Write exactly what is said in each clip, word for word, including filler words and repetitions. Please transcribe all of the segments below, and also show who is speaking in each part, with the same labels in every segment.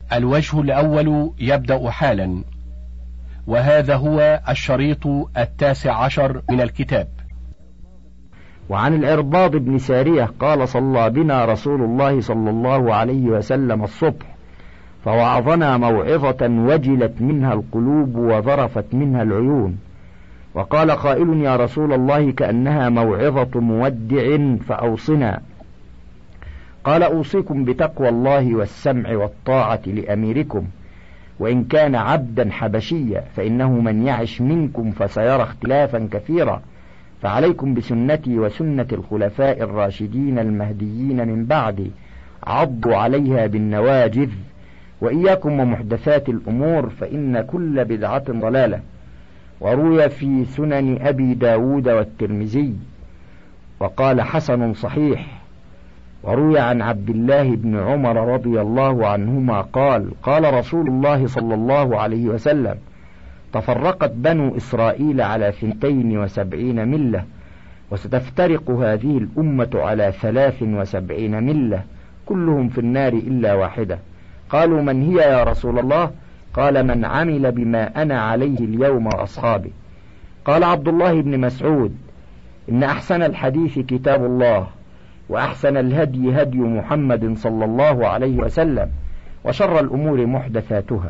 Speaker 1: الوجه الأول يبدأ حالا، وهذا هو الشريط التاسع عشر من الكتاب.
Speaker 2: وعن العرباض بن سارية قال: صلى بنا رسول الله صلى الله عليه وسلم الصبح، فوعظنا موعظة وجلت منها القلوب وذرفت منها العيون، وقال قائل: يا رسول الله كأنها موعظة مودع فأوصنا. قال: أوصيكم بتقوى الله والسمع والطاعة لأميركم، وإن كان عبدا حبشيا، فإنه من يعش منكم فسيرى اختلافا كثيرا، فعليكم بسنتي وسنة الخلفاء الراشدين المهديين من بعدي، عضوا عليها بالنواجذ، وإياكم ومحدثات الأمور، فإن كل بدعة ضلالة. وروي في سنن أبي داود والترمذي وقال: حسن صحيح. وروي عن عبد الله بن عمر رضي الله عنهما قال: قال رسول الله صلى الله عليه وسلم: تفرقت بنو إسرائيل على ثنتين وسبعين ملة، وستفترق هذه الأمة على ثلاث وسبعين ملة، كلهم في النار إلا واحدة. قالوا: من هي يا رسول الله؟ قال: من عمل بما أنا عليه اليوم وأصحابي. قال عبد الله بن مسعود: إن أحسن الحديث كتاب الله، وأحسن الهدي هدي محمد صلى الله عليه وسلم، وشر الأمور محدثاتها.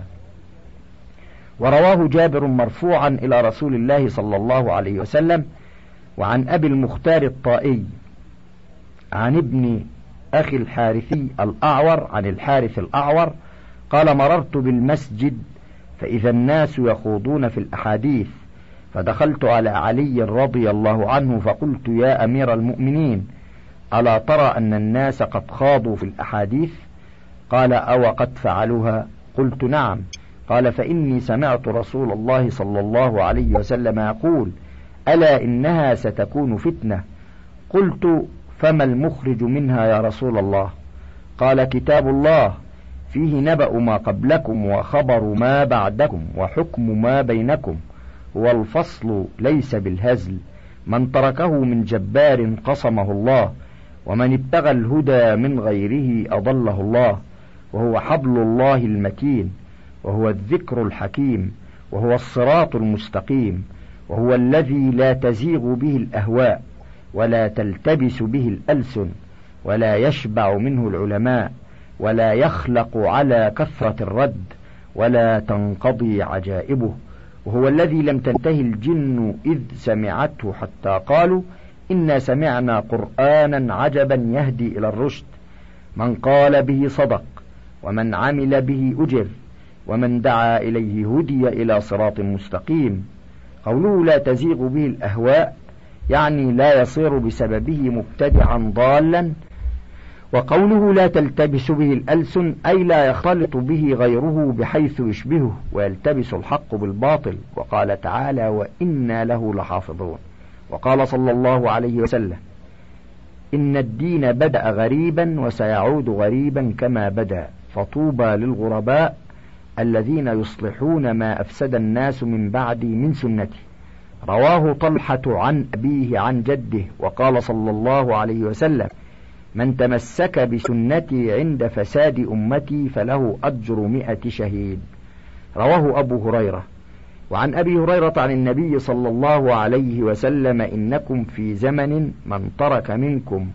Speaker 2: ورواه جابر مرفوعا إلى رسول الله صلى الله عليه وسلم. وعن أبي المختار الطائي عن ابن أخي الحارثي الأعور عن الحارث الأعور قال: مررت بالمسجد فإذا الناس يخوضون في الأحاديث، فدخلت على علي رضي الله عنه فقلت: يا أمير المؤمنين، ألا ترى أن الناس قد خاضوا في الأحاديث؟ قال: أو قد فعلوها؟ قلت: نعم. قال: فإني سمعت رسول الله صلى الله عليه وسلم يقول: ألا إنها ستكون فتنة. قلت: فما المخرج منها يا رسول الله؟ قال: كتاب الله، فيه نبأ ما قبلكم وخبر ما بعدكم وحكم ما بينكم، والفصل ليس بالهزل، من تركه من جبار قصمه الله، ومن ابتغى الهدى من غيره أضله الله، وهو حبل الله المتين، وهو الذكر الحكيم، وهو الصراط المستقيم، وهو الذي لا تزيغ به الأهواء ولا تلتبس به الألسن، ولا يشبع منه العلماء، ولا يخلق على كثرة الرد، ولا تنقضي عجائبه، وهو الذي لم تنتهي الجن إذ سمعته حتى قالوا: إنا سمعنا قرآنا عجبا يهدي إلى الرشد، من قال به صدق، ومن عمل به أجر، ومن دعا إليه هدي إلى صراط مستقيم. قوله لا تزيغ به الأهواء يعني لا يصير بسببه مبتدعا ضالا، وقوله لا تلتبس به الألسن أي لا يختلط به غيره بحيث يشبهه ويلتبس الحق بالباطل. وقال تعالى: وإنا له لحافظون. وقال صلى الله عليه وسلم: إن الدين بدأ غريبا وسيعود غريبا كما بدأ، فطوبى للغرباء الذين يصلحون ما أفسد الناس من بعدي من سنتي. رواه طلحة عن أبيه عن جده. وقال صلى الله عليه وسلم: من تمسك بسنتي عند فساد أمتي فله أجر مئة شهيد. رواه أبو هريرة. وعن أبي هريرة عن النبي صلى الله عليه وسلم: إنكم في زمن من ترك منكم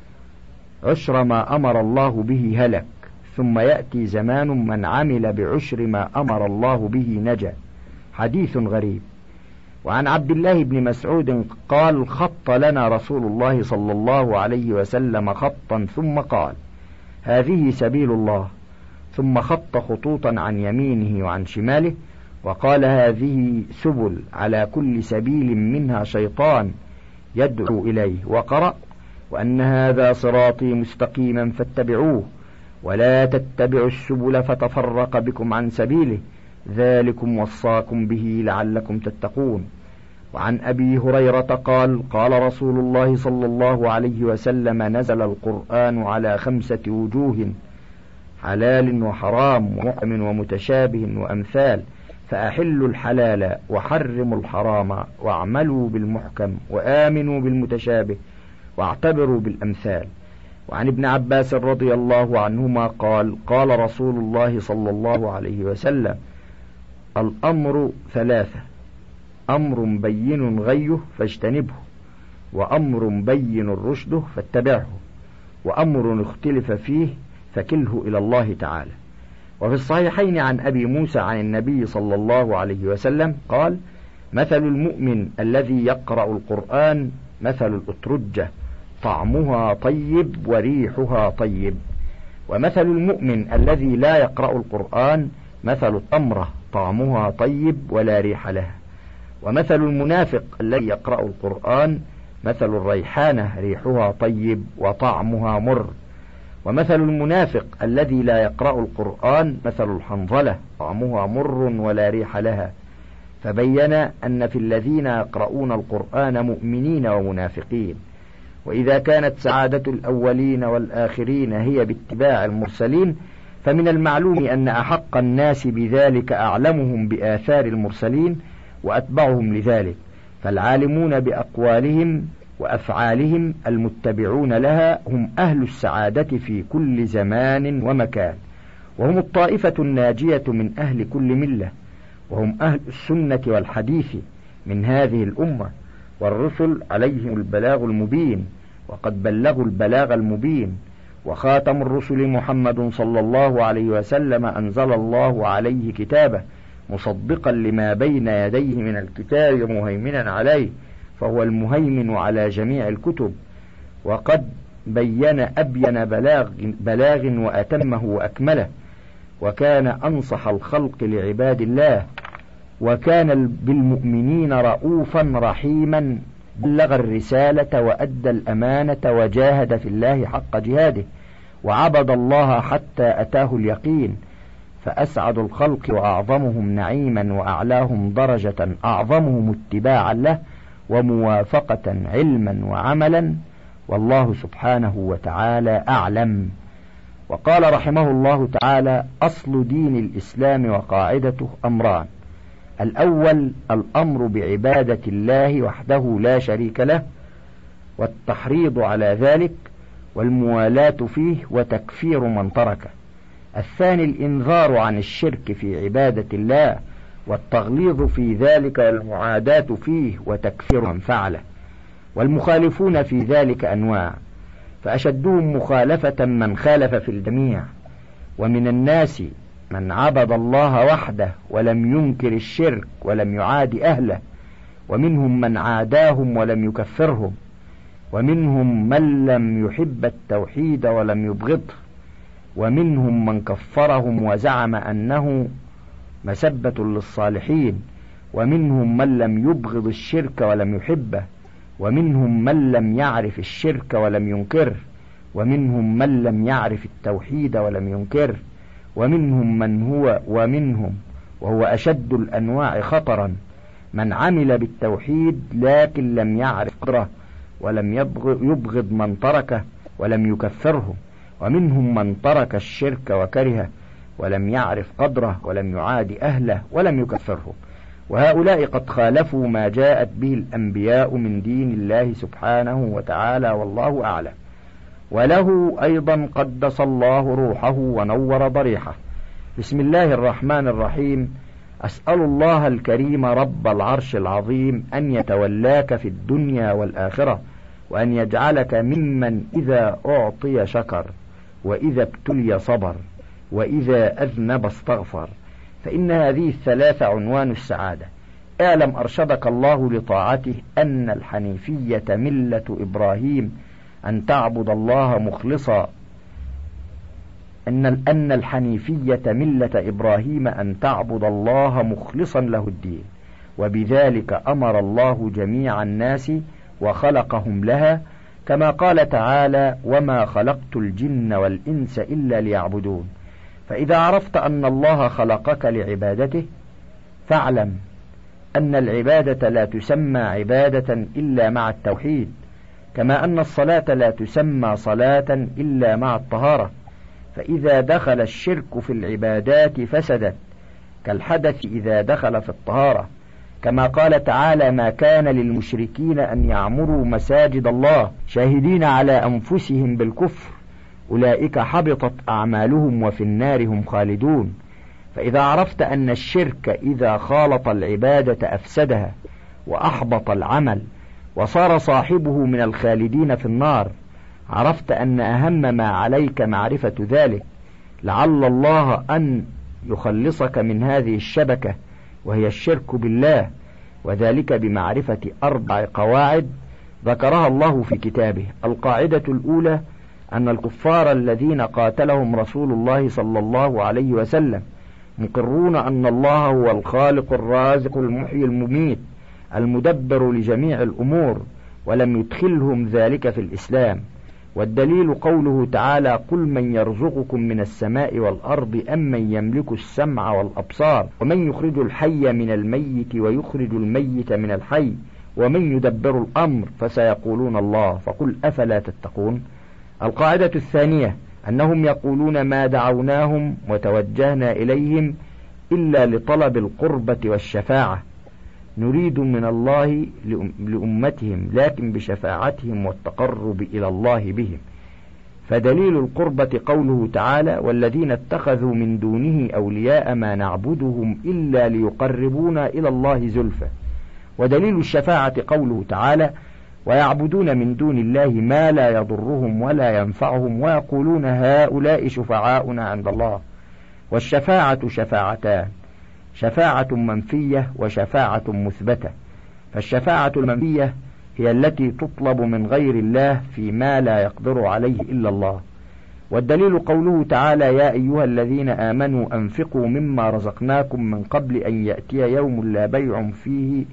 Speaker 2: عشر ما أمر الله به هلك، ثم يأتي زمان من عمل بعشر ما أمر الله به نجا. حديث غريب. وعن عبد الله بن مسعود قال: خط لنا رسول الله صلى الله عليه وسلم خطا ثم قال: هذه سبيل الله، ثم خط خطوطا عن يمينه وعن شماله، وقال: هذه سبل، على كل سبيل منها شيطان يدعو إليه. وقرأ: وأن هذا صراطي مستقيما فاتبعوه، ولا تتبعوا السبل فتفرق بكم عن سبيله، ذلكم وصاكم به لعلكم تتقون. وعن أبي هريرة قال: قال رسول الله صلى الله عليه وسلم: نزل القرآن على خمسة وجوه: حلال وحرام ومحكم ومتشابه وأمثال، فأحلوا الحلال وحرموا الحرام، واعملوا بالمحكم وآمنوا بالمتشابه، واعتبروا بالأمثال. وعن ابن عباس رضي الله عنهما قال قال رسول الله صلى الله عليه وسلم: الأمر ثلاثة: أمر بين غيه فاجتنبه، وأمر بين رشده فاتبعه، وأمر اختلف فيه فكله إلى الله تعالى. وفي الصحيحين عن أبي موسى عن النبي صلى الله عليه وسلم قال: مثل المؤمن الذي يقرأ القرآن مثل الأترجة طعمها طيب وريحها طيب، ومثل المؤمن الذي لا يقرأ القرآن مثل التمرة طعمها طيب ولا ريح لها، ومثل المنافق الذي يقرأ القرآن مثل الريحانة ريحها طيب وطعمها مر، ومثل المنافق الذي لا يقرأ القرآن مثل الحنظلة طعمها مر ولا ريح لها. فبين أن في الذين يقرؤون القرآن مؤمنين ومنافقين. وإذا كانت سعادة الأولين والآخرين هي باتباع المرسلين، فمن المعلوم أن أحق الناس بذلك أعلمهم بآثار المرسلين وأتبعهم لذلك، فالعالمون بأقوالهم وأفعالهم المتبعون لها هم أهل السعادة في كل زمان ومكان، وهم الطائفة الناجية من أهل كل ملة، وهم أهل السنة والحديث من هذه الأمة. والرسل عليهم البلاغ المبين، وقد بلغوا البلاغ المبين. وخاتم الرسل محمد صلى الله عليه وسلم أنزل الله عليه كتابه مصدقا لما بين يديه من الكتاب مهيمنا عليه، فهو المهيمن على جميع الكتب. وقد بين أبين بلاغ, بلاغ وأتمه وأكمله، وكان أنصح الخلق لعباد الله، وكان بالمؤمنين رؤوفا رحيما، بلغ الرسالة وأدى الأمانة وجاهد في الله حق جهاده، وعبد الله حتى أتاه اليقين. فأسعد الخلق وأعظمهم نعيما وأعلاهم درجة أعظمهم اتباعا له وموافقة علما وعملا، والله سبحانه وتعالى أعلم. وقال رحمه الله تعالى: أصل دين الإسلام وقاعدته أمران: الأول الأمر بعبادة الله وحده لا شريك له والتحريض على ذلك والموالاة فيه وتكفير من تركه. الثاني الإنذار عن الشرك في عبادة الله والتغليظ في ذلك والمعاداة فيه وتكفير من فعله. والمخالفون في ذلك أنواع، فأشدهم مخالفة من خالف في الجميع. ومن الناس من عبد الله وحده ولم ينكر الشرك ولم يعاد أهله، ومنهم من عاداهم ولم يكفرهم، ومنهم من لم يحب التوحيد ولم يبغضه، ومنهم من كفرهم وزعم أنه مسبة للصالحين، ومنهم من لم يبغض الشرك ولم يحبه، ومنهم من لم يعرف الشرك ولم ينكره، ومنهم من لم يعرف التوحيد ولم ينكره، ومنهم من هو ومنهم وهو أشد الأنواع خطرا من عمل بالتوحيد لكن لم يعرف قدره ولم يبغض من تركه ولم يكفره، ومنهم من ترك الشرك وكرهه ولم يعرف قدره ولم يعاد أهله ولم يكفره. وهؤلاء قد خالفوا ما جاءت به الأنبياء من دين الله سبحانه وتعالى، والله أعلم. وله أيضا قدس الله روحه ونور ضريحه. بسم الله الرحمن الرحيم. أسأل الله الكريم رب العرش العظيم أن يتولاك في الدنيا والآخرة، وأن يجعلك ممن إذا أعطي شكر، وإذا ابتلي صبر، وإذا أذنب استغفر، فإن هذه الثلاثة عنوان السعادة. اعلم أرشدك الله لطاعته أن الحنيفية ملة إبراهيم أن تعبد الله مخلصا أن أن الحنيفية ملة إبراهيم أن تعبد الله مخلصا له الدين، وبذلك أمر الله جميع الناس وخلقهم لها، كما قال تعالى: وما خلقت الجن والإنس إلا ليعبدون. فإذا عرفت أن الله خلقك لعبادته فاعلم أن العبادة لا تسمى عبادة إلا مع التوحيد، كما أن الصلاة لا تسمى صلاة إلا مع الطهارة. فإذا دخل الشرك في العبادات فسدت، كالحدث إذا دخل في الطهارة، كما قال تعالى: ما كان للمشركين أن يعمروا مساجد الله شاهدين على أنفسهم بالكفر أولئك حبطت أعمالهم وفي النار هم خالدون. فإذا عرفت أن الشرك إذا خالط العبادة أفسدها وأحبط العمل وصار صاحبه من الخالدين في النار، عرفت أن أهم ما عليك معرفة ذلك، لعل الله أن يخلصك من هذه الشبكة وهي الشرك بالله، وذلك بمعرفة أربع قواعد ذكرها الله في كتابه. القاعدة الأولى أن الكفار الذين قاتلهم رسول الله صلى الله عليه وسلم مقرون أن الله هو الخالق الرازق المحيي المميت المدبر لجميع الأمور، ولم يدخلهم ذلك في الإسلام. والدليل قوله تعالى: قل من يرزقكم من السماء والأرض أم من يملك السمع والأبصار ومن يخرج الحي من الميت ويخرج الميت من الحي ومن يدبر الأمر فسيقولون الله فقل أفلا تتقون. القاعدة الثانية أنهم يقولون ما دعوناهم وتوجهنا إليهم إلا لطلب القربة والشفاعة، نريد من الله لأمتهم لكن بشفاعتهم والتقرب إلى الله بهم. فدليل القربة قوله تعالى: والذين اتخذوا من دونه أولياء ما نعبدهم إلا ليقربونا إلى الله زلفى. ودليل الشفاعة قوله تعالى: ويعبدون من دون الله ما لا يضرهم ولا ينفعهم ويقولون هؤلاء شفعاؤنا عند الله. والشفاعة شفاعتان: شفاعة منفية وشفاعة مثبتة. فالشفاعة المنفية هي التي تطلب من غير الله فيما لا يقدر عليه إلا الله. والدليل قوله تعالى: يا أيها الذين آمنوا أنفقوا مما رزقناكم من قبل أن يأتي يوم لا بيع فيه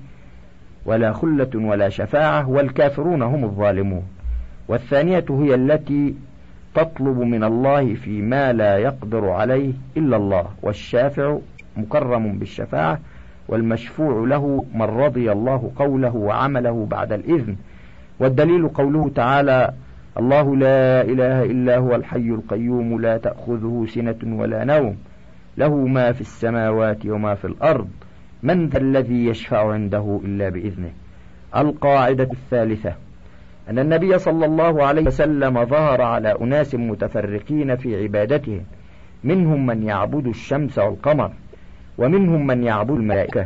Speaker 2: ولا خلة ولا شفاعة والكافرون هم الظالمون. والثانية هي التي تطلب من الله فيما لا يقدر عليه إلا الله، والشافع مكرم بالشفاعة، والمشفوع له من رضي الله قوله وعمله بعد الإذن. والدليل قوله تعالى: الله لا إله إلا هو الحي القيوم لا تأخذه سنة ولا نوم له ما في السماوات وما في الأرض من ذا الذي يشفع عنده إلا بإذنه. القاعدة الثالثة أن النبي صلى الله عليه وسلم ظهر على أناس متفرقين في عبادتهم، منهم من يعبد الشمس والقمر، ومنهم من يعبد الملائكة،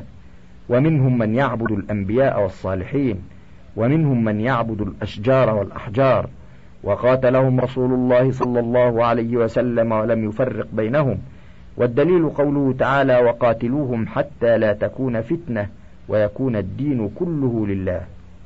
Speaker 2: ومنهم من يعبد الأنبياء والصالحين، ومنهم من يعبد الأشجار والأحجار، وقاتلهم رسول الله صلى الله عليه وسلم ولم يفرق بينهم. والدليل قوله تعالى: وقاتلوهم حتى لا تكون فتنة ويكون الدين كله لله.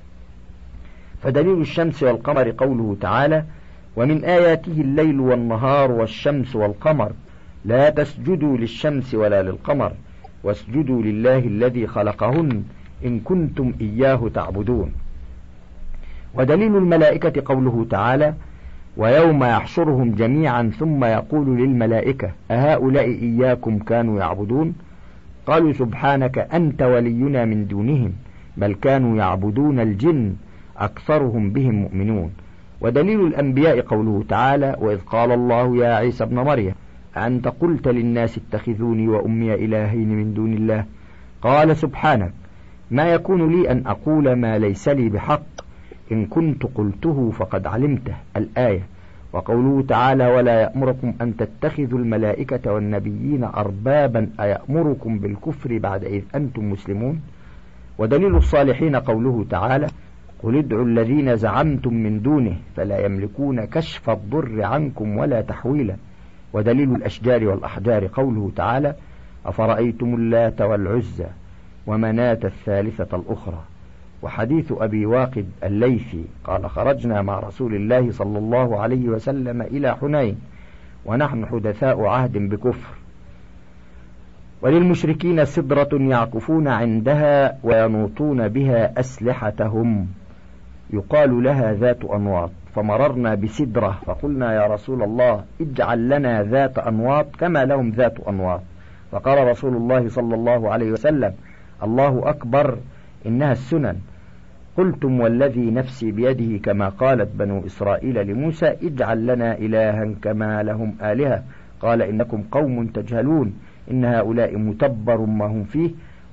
Speaker 2: فدليل الشمس والقمر قوله تعالى: ومن آياته الليل والنهار والشمس والقمر لا تسجدوا للشمس ولا للقمر واسجدوا لله الذي خلقهن إن كنتم إياه تعبدون. ودليل الملائكة قوله تعالى: ويوم يحشرهم جميعا ثم يقول للملائكة أهؤلاء إياكم كانوا يعبدون قالوا سبحانك أنت ولينا من دونهم بل كانوا يعبدون الجن أكثرهم بهم مؤمنون. ودليل الأنبياء قوله تعالى: وإذ قال الله يا عيسى ابن مريم أنت قلت للناس اتخذوني وأمي إلهين من دون الله قال سبحانك ما يكون لي أن أقول ما ليس لي بحق إن كنت قلته فقد علمته. الآية. وقوله تعالى: ولا يأمركم أن تتخذوا الملائكة والنبيين أربابا أيأمركم بالكفر بعد إذ أنتم مسلمون. ودليل الصالحين قوله تعالى: قل ادعوا الذين زعمتم من دونه فلا يملكون كشف الضر عنكم ولا تحويلا. ودليل الأشجار والأحجار قوله تعالى: أفرأيتم اللات والعزى ومناة الثالثة الأخرى. وحديث أبي واقد الليثي قال: خرجنا مع رسول الله صلى الله عليه وسلم إلى حنين ونحن حدثاء عهد بكفر، وللمشركين سدرة يعكفون عندها وينوطون بها أسلحتهم يقال لها ذات أنواط، فمررنا بسدرة فقلنا يا رسول الله اجعل لنا ذات أنواط كما لهم ذات أنواط، فقال رسول الله صلى الله عليه وسلم: الله أكبر إنها السنن. قلتم والذي نفسي بيده كما قالت بنو إسرائيل لموسى اجعل لنا إلها كما لهم آلهة قال إنكم قوم تجهلون إن هؤلاء متبر ما هم فيه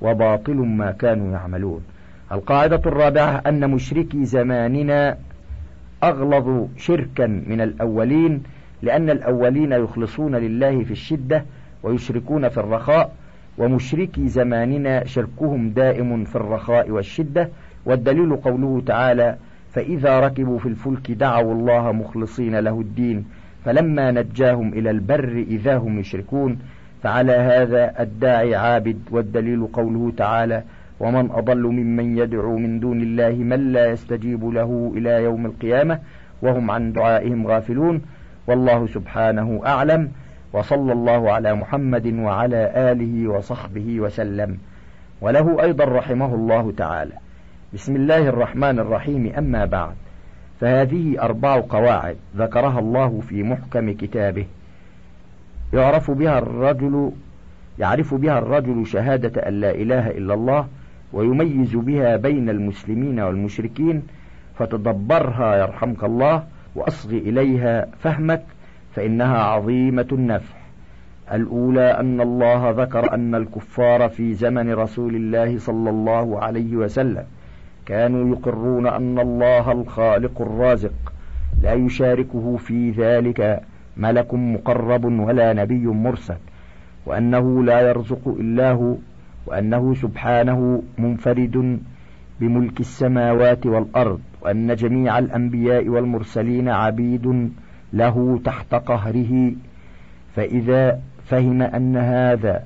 Speaker 2: وباطل ما كانوا يعملون. القاعدة الرابعة أن مشركي زماننا أغلظ شركا من الأولين، لأن الأولين يخلصون لله في الشدة ويشركون في الرخاء، ومشركي زماننا شركهم دائم في الرخاء والشدة. والدليل قوله تعالى: فإذا ركبوا في الفلك دعوا الله مخلصين له الدين فلما نجاهم إلى البر إذا هم يشركون. فعلى هذا الداعي عابد. والدليل قوله تعالى: ومن أضل ممن يدعو من دون الله من لا يستجيب له إلى يوم القيامة وهم عن دعائهم غافلون. والله سبحانه أعلم، وصلى الله على محمد وعلى آله وصحبه وسلم. وله أيضا رحمه الله تعالى: بسم الله الرحمن الرحيم. أما بعد، فهذه أربع قواعد ذكرها الله في محكم كتابه يعرف بها الرجل يعرف بها الرجل شهادة أن لا إله إلا الله، ويميز بها بين المسلمين والمشركين، فتدبرها يرحمك الله وأصغ إليها فهمك، فإنها عظيمة النفع. الأولى أن الله ذكر أن الكفار في زمن رسول الله صلى الله عليه وسلم كانوا يقرون أن الله الخالق الرازق لا يشاركه في ذلك ملك مقرب ولا نبي مرسل، وأنه لا يرزق إلا هو، وأنه سبحانه منفرد بملك السماوات والأرض، وأن جميع الأنبياء والمرسلين عبيد له تحت قهره. فإذا فهم أن هذا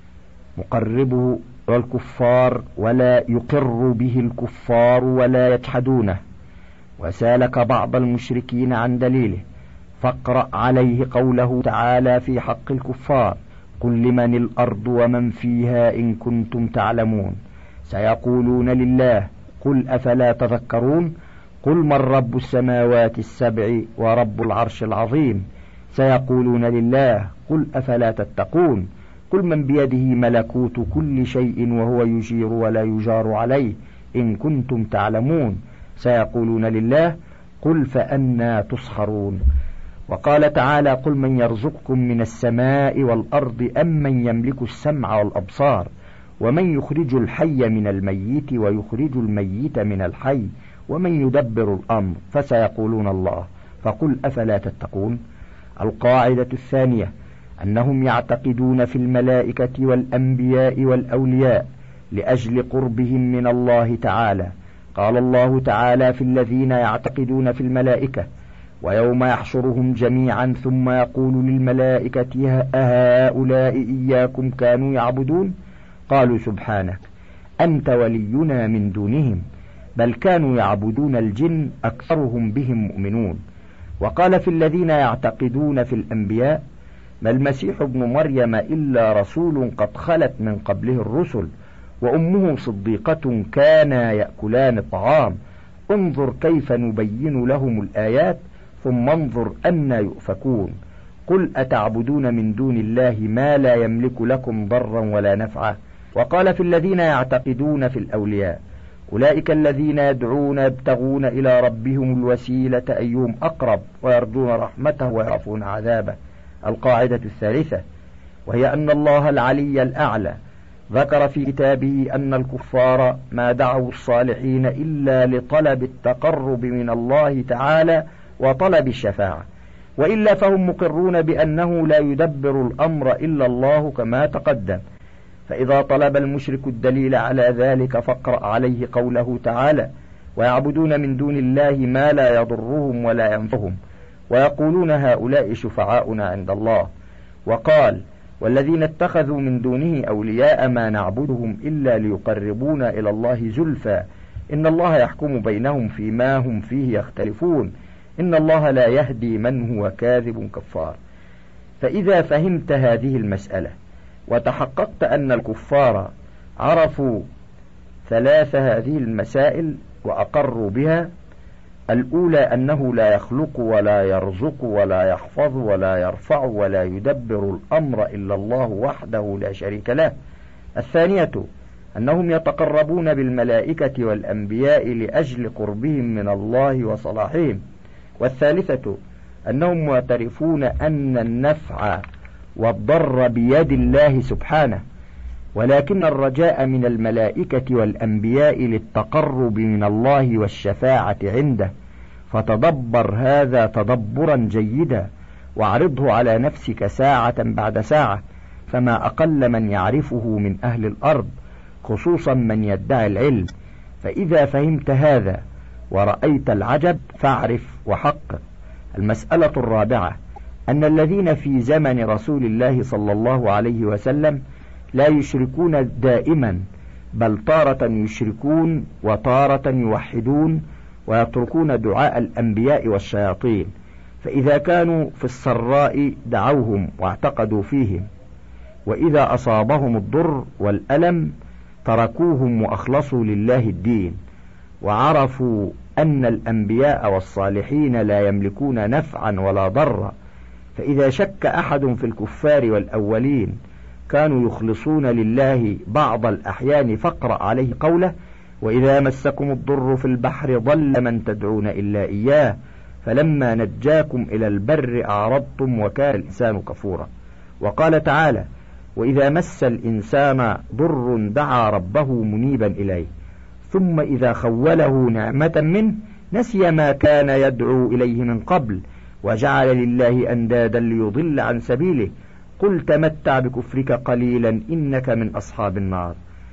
Speaker 2: مقربه والكفار ولا يقر به الكفار ولا يجحدونه، وسالك بعض المشركين عن دليله، فاقرأ عليه قوله تعالى في حق الكفار: قل لمن الأرض ومن فيها إن كنتم تعلمون، سيقولون لله، قل أفلا تذكرون، قل من رب السماوات السبع ورب العرش العظيم، سيقولون لله، قل أفلا تتقون، قل من بيده ملكوت كل شيء وهو يجير ولا يجار عليه إن كنتم تعلمون، سيقولون لله، قل فأنى تسحرون. وقال تعالى: قل من يرزقكم من السماء والأرض أم من يملك السمع والأبصار ومن يخرج الحي من الميت ويخرج الميت من الحي ومن يدبر الأمر، فسيقولون الله، فقل أفلا تتقون. القاعدة الثانية أنهم يعتقدون في الملائكة والأنبياء والأولياء لأجل قربهم من الله تعالى. قال الله تعالى في الذين يعتقدون في الملائكة: ويوم يحشرهم جميعا ثم يقول للملائكة أهؤلاء إياكم كانوا يعبدون؟ قالوا سبحانك أنت ولينا من دونهم بل كانوا يعبدون الجن أكثرهم بهم مؤمنون. وقال في الذين يعتقدون في الأنبياء: ما المسيح ابن مريم إلا رسول قد خلت من قبله الرسل وأمه صديقة كانا يأكلان الطعام، انظر كيف نبين لهم الآيات ثم انظر أنى يؤفكون. قل أتعبدون من دون الله ما لا يملك لكم ضرا ولا نفعا. وقال في الذين يعتقدون في الأولياء: أولئك الذين يدعون يبتغون إلى ربهم الوسيلة أيهم أقرب ويرجون رحمته ويخافون عذابه. القاعدة الثالثة وهي أن الله العلي الأعلى ذكر في كتابه أن الكفار ما دعوا الصالحين إلا لطلب التقرب من الله تعالى وطلب الشفاعة، وإلا فهم مقرون بأنه لا يدبر الأمر إلا الله كما تقدم. فإذا طلب المشرك الدليل على ذلك فاقرأ عليه قوله تعالى: ويعبدون من دون الله ما لا يضرهم ولا ينفعهم ويقولون هؤلاء شفعاؤنا عند الله. وقال: والذين اتخذوا من دونه أولياء ما نعبدهم إلا ليقربونا إلى الله زلفى إن الله يحكم بينهم فيما هم فيه يختلفون إن الله لا يهدي من هو كاذب كفار. فإذا فهمت هذه المسألة وتحققت أن الكفار عرفوا ثلاث هذه المسائل وأقروا بها: الأولى أنه لا يخلق ولا يرزق ولا يحفظ ولا يرفع ولا يدبر الأمر إلا الله وحده لا شريك له. الثانية أنهم يتقربون بالملائكة والأنبياء لأجل قربهم من الله وصلاحهم. والثالثة أنهم معترفون أن النفع والضر بيد الله سبحانه، ولكن الرجاء من الملائكة والأنبياء للتقرب من الله والشفاعة عنده، فتدبر هذا تدبرا جيدا، واعرضه على نفسك ساعة بعد ساعة، فما أقل من يعرفه من أهل الأرض، خصوصا من يدعي العلم. فإذا فهمت هذا ورأيت العجب فاعرف وحقق. المسألة الرابعة أن الذين في زمن رسول الله صلى الله عليه وسلم لا يشركون دائما، بل تارة يشركون وتارة يوحدون ويتركون دعاء الأنبياء والشياطين، فإذا كانوا في السراء دعوهم واعتقدوا فيهم، وإذا أصابهم الضر والألم تركوهم وأخلصوا لله الدين، وعرفوا أن الأنبياء والصالحين لا يملكون نفعا ولا ضرا. فإذا شك أحد في الكفار والأولين كانوا يخلصون لله بعض الأحيان، فاقرأ عليه قوله: وإذا مسكم الضر في البحر ضل من تدعون إلا إياه فلما نجاكم إلى البر أعرضتم وكان الإنسان كفورا. وقال تعالى: وإذا مس الإنسان ضر دعا ربه منيبا إليه ثم إذا خوله نعمة منه نسي ما كان يدعو إليه من قبل وجعل لله أندادا ليضل عن سبيله قل تمتع بكفرك قليلا إنك من أصحاب النار.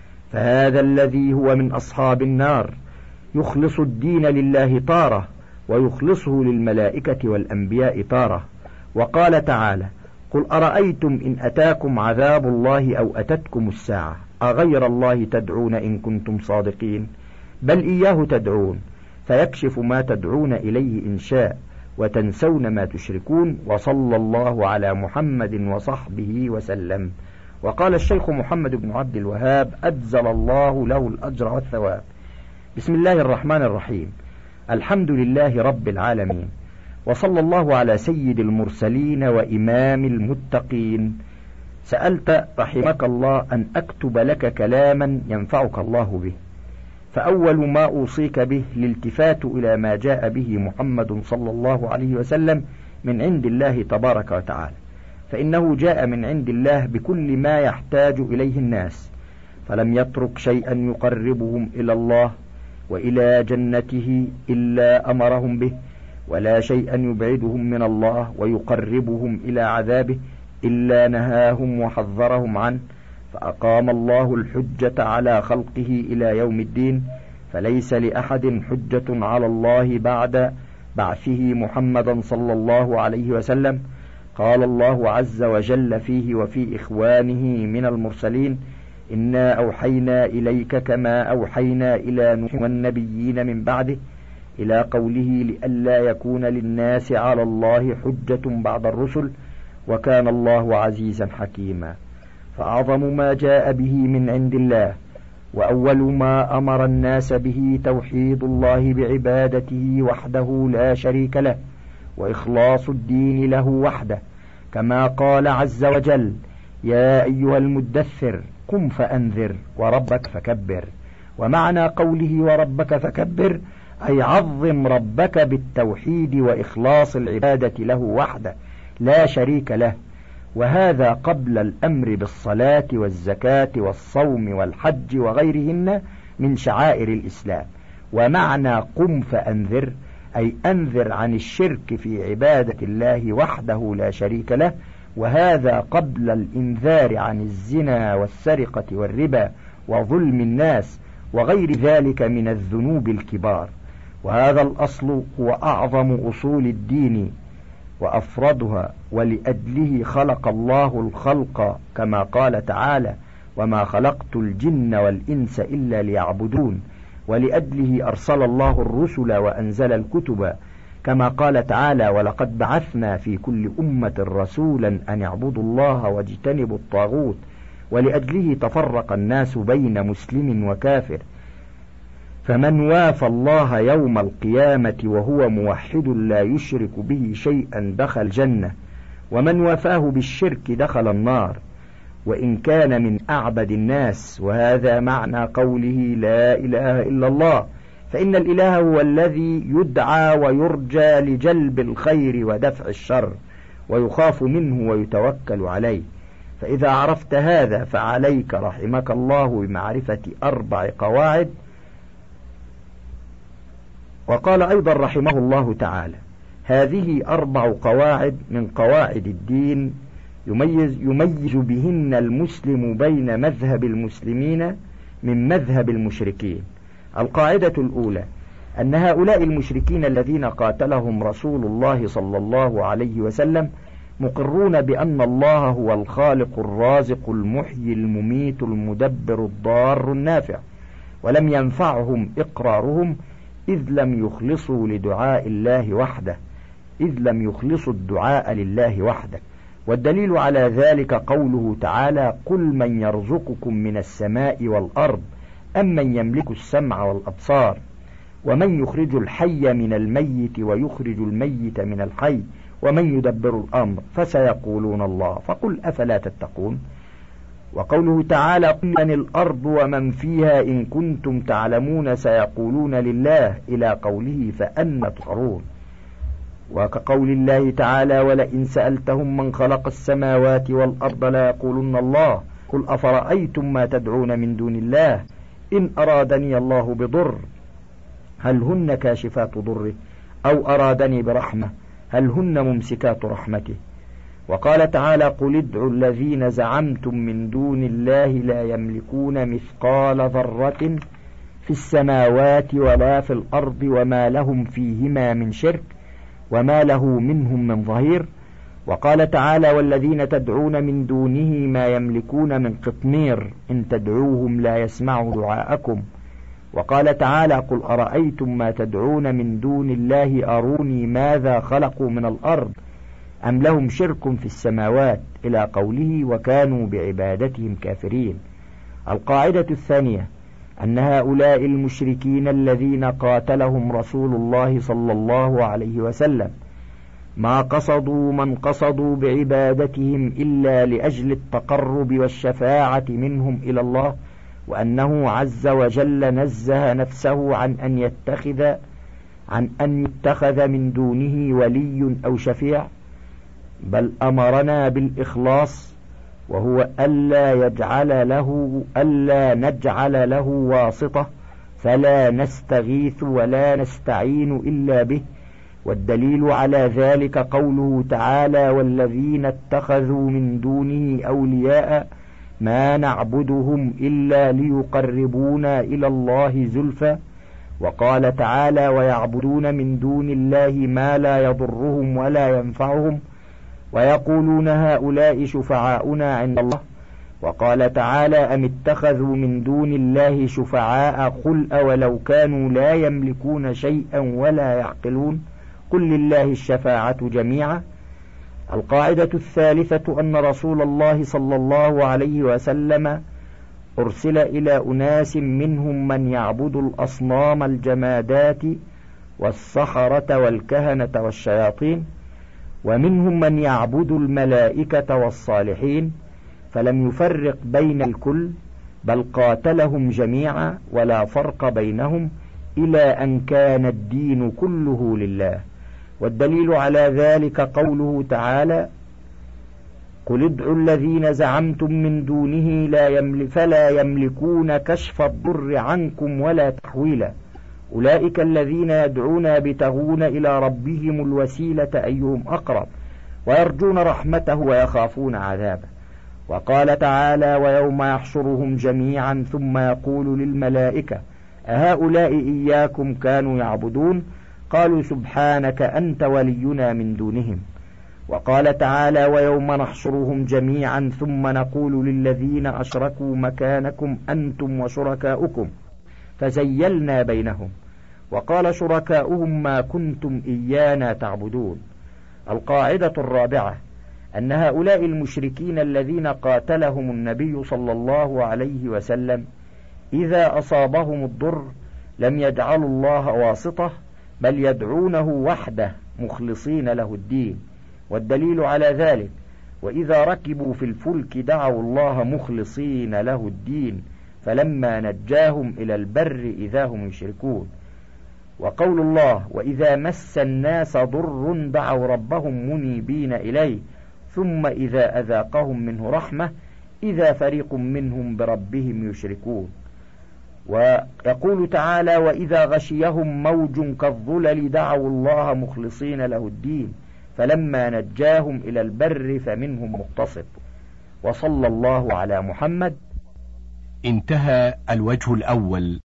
Speaker 2: فهذا الذي هو من أصحاب النار يخلص الدين لله تارة ويخلصه للملائكة والأنبياء تارة. وقال تعالى: قل أرأيتم إن أتاكم عذاب الله أو أتتكم الساعة أغير الله تدعون إن كنتم صادقين بل إياه تدعون فيكشف ما تدعون إليه إن شاء وتنسون ما تشركون. وصلى الله على محمد وصحبه وسلم. وقال الشيخ محمد بن عبد الوهاب أجزل الله له الأجر والثواب. بسم الله الرحمن الرحيم. الحمد لله رب العالمين، وصلى الله على سيد المرسلين وإمام المتقين. سألت رحمك الله أن أكتب لك كلاما ينفعك الله به، فأول ما أوصيك به الالتفات إلى ما جاء به محمد صلى الله عليه وسلم من عند الله تبارك وتعالى، فإنه جاء من عند الله بكل ما يحتاج إليه الناس، فلم يترك شيئا يقربهم إلى الله وإلى جنته إلا أمرهم به، ولا شيئا يبعدهم من الله ويقربهم إلى عذابه إلا نهاهم وحذرهم عنه. فأقام الله الحجة على خلقه إلى يوم الدين، فليس لأحد حجة على الله بعد بعثه محمدا صلى الله عليه وسلم. قال الله عز وجل فيه وفي إخوانه من المرسلين: إنا أوحينا إليك كما أوحينا إلى نوح والنبيين من بعده، إلى قوله: لئلا يكون للناس على الله حجة بعد الرسل وكان الله عزيزا حكيما. فأعظم ما جاء به من عند الله وأول ما أمر الناس به توحيد الله بعبادته وحده لا شريك له، وإخلاص الدين له وحده، كما قال عز وجل: يا أيها المدثر قم فأنذر وربك فكبر. ومعنى قوله وربك فكبر أي عظم ربك بالتوحيد وإخلاص العبادة له وحده لا شريك له، وهذا قبل الأمر بالصلاة والزكاة والصوم والحج وغيرهن من شعائر الإسلام. ومعنى قم فأنذر أي أنذر عن الشرك في عبادة الله وحده لا شريك له، وهذا قبل الإنذار عن الزنا والسرقة والربا وظلم الناس وغير ذلك من الذنوب الكبار. وهذا الأصل هو أعظم أصول الدين وأفردها، ولأجله خلق الله الخلق كما قال تعالى: وما خلقت الجن والإنس إلا ليعبدون. ولأجله أرسل الله الرسل وأنزل الكتب كما قال تعالى: ولقد بعثنا في كل أمة رسولا أن يعبدوا الله واجتنبوا الطاغوت. ولأجله تفرق الناس بين مسلم وكافر، فمن وافى الله يوم القيامة وهو موحد لا يشرك به شيئا دخل الجنة، ومن وافاه بالشرك دخل النار وإن كان من أعبد الناس. وهذا معنى قوله لا إله إلا الله، فإن الإله هو الذي يدعى ويرجى لجلب الخير ودفع الشر ويخاف منه ويتوكل عليه. فإذا عرفت هذا فعليك رحمك الله بمعرفة أربع قواعد. وقال أيضا رحمه الله تعالى: هذه أربع قواعد من قواعد الدين يميز, يميز بهن المسلم بين مذهب المسلمين من مذهب المشركين. القاعدة الأولى: أن هؤلاء المشركين الذين قاتلهم رسول الله صلى الله عليه وسلم مقرون بأن الله هو الخالق الرازق المحيي المميت المدبر الضار النافع، ولم ينفعهم إقرارهم إذ لم يخلصوا لدعاء الله وحده إذ لم يخلصوا الدعاء لله وحده. والدليل على ذلك قوله تعالى: قل من يرزقكم من السماء والأرض أم من يملك السمع والأبصار ومن يخرج الحي من الميت ويخرج الميت من الحي ومن يدبر الأمر فسيقولون الله فقل أفلا تتقون. وقوله تعالى: قل من الأرض ومن فيها إن كنتم تعلمون سيقولون لله إلى قوله فأنى تسحرون. وكقول الله تعالى: ولئن سألتهم من خلق السماوات والأرض ليقولن الله قل أفرأيتم ما تدعون من دون الله إن أرادني الله بضر هل هن كاشفات ضره أو أرادني برحمة هل هن ممسكات رحمته. وقال تعالى: قل ادعوا الذين زعمتم من دون الله لا يملكون مثقال ذرة في السماوات ولا في الأرض وما لهم فيهما من شرك وما له منهم من ظهير. وقال تعالى: والذين تدعون من دونه ما يملكون من قطمير إن تدعوهم لا يسمعوا دعاءكم. وقال تعالى: قل أرأيتم ما تدعون من دون الله أروني ماذا خلقوا من الأرض أم لهم شرك في السماوات إلى قوله وكانوا بعبادتهم كافرين. القاعدة الثانية: أن هؤلاء المشركين الذين قاتلهم رسول الله صلى الله عليه وسلم ما قصدوا من قصدوا بعبادتهم إلا لأجل التقرب والشفاعة منهم إلى الله، وأنه عز وجل نزه نفسه عن أن يتخذ عن أن يتخذ من دونه ولي أو شفيع، بل أمرنا بالإخلاص، وهو ألا يجعل له ألا نجعل له واسطة فلا نستغيث ولا نستعين إلا به. والدليل على ذلك قوله تعالى: والذين اتخذوا من دونه أولياء ما نعبدهم إلا ليقربونا إلى الله زلفى. وقال تعالى: ويعبدون من دون الله ما لا يضرهم ولا ينفعهم ويقولون هؤلاء شفعاؤنا عند الله. وقال تعالى: أم اتخذوا من دون الله شفعاء قل أولو كانوا لا يملكون شيئا ولا يعقلون قل لله الشفاعة جميعا. القاعدة الثالثة: أن رسول الله صلى الله عليه وسلم أرسل إلى أناس منهم من يعبد الأصنام الجمادات والسحرة والكهنة والشياطين، ومنهم من يعبد الملائكة والصالحين، فلم يفرق بين الكل بل قاتلهم جميعا ولا فرق بينهم إلى أن كان الدين كله لله. والدليل على ذلك قوله تعالى: قل ادعوا الذين زعمتم من دونه لا يملك فلا يملكون كشف الضر عنكم ولا تحويلا أولئك الذين يدعون يبتغون إلى ربهم الوسيلة أيهم أقرب ويرجون رحمته ويخافون عذابه. وقال تعالى: ويوم يحشرهم جميعا ثم يقول للملائكة أهؤلاء إياكم كانوا يعبدون قالوا سبحانك أنت ولينا من دونهم. وقال تعالى: ويوم نحشرهم جميعا ثم نقول للذين أشركوا مكانكم أنتم وشركاؤكم فزيلنا بينهم وقال شركاؤهم ما كنتم إيانا تعبدون. القاعدة الرابعة: أن هؤلاء المشركين الذين قاتلهم النبي صلى الله عليه وسلم إذا أصابهم الضر لم يجعلوا الله واسطة بل يدعونه وحده مخلصين له الدين. والدليل على ذلك: وإذا ركبوا في الفلك دعوا الله مخلصين له الدين فلما نجاهم إلى البر إذا هم يشركون. وقول الله: وإذا مس الناس ضر دعوا ربهم منيبين إليه ثم إذا أذاقهم منه رحمة إذا فريق منهم بربهم يشركون. ويقول تعالى: وإذا غشيهم موج كالظلل دعوا الله مخلصين له الدين فلما نجاهم إلى البر فمنهم مقتصد. وصلى الله على محمد.
Speaker 1: انتهى الوجه الأول.